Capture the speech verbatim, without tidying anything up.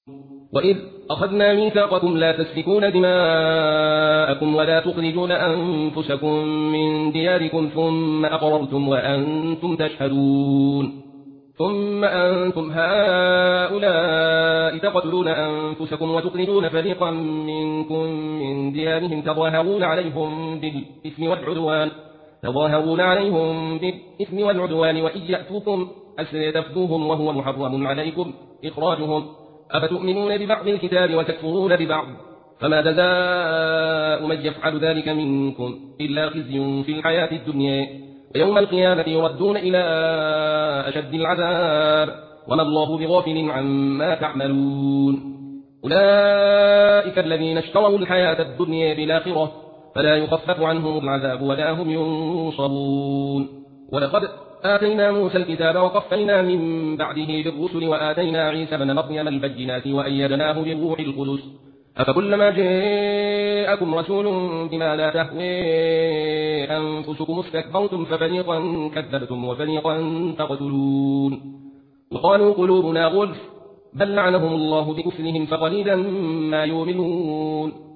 وإذ أخذنا ميثاقكم لا تسفكون دماءكم ولا تخرجون أنفسكم من دياركم ثم أقررتم وأنتم تشهدون ثم أنتم هؤلاء تقتلون أنفسكم وتخرجون فريقا منكم من ديارهم تظاهرون عليهم بالإثم والعدوان تظاهرون عليهم بالإثم والعدوان وإن يأتوكم أسرى تفدوهم وهو محرم عليكم إخراجهم أفتؤمنون ببعض الكتاب وتكفرون ببعض فما جزاء من يفعل ذلك منكم إلا خزي في الحياة الدنيا ويوم القيامة يردون إلى أشد العذاب وما الله بغافل عما تعملون أولئك الذين اشتروا الحياة الدنيا بالآخرة فلا يخفف عنهم العذاب ولا هم ينصرون ولقد آتينا موسى الكتاب وقفينا من بعده بالرسل وآتينا عيسى بن مريم البينات وأيدناه بالروح القدس أفكلما جاءكم رسول بما لا تهوي أنفسكم استكبرتم ففريقا كذبتم وفريقا تقتلون وقالوا قلوبنا غلف بل لعنهم الله بكفرهم فقليلا ما يؤمنون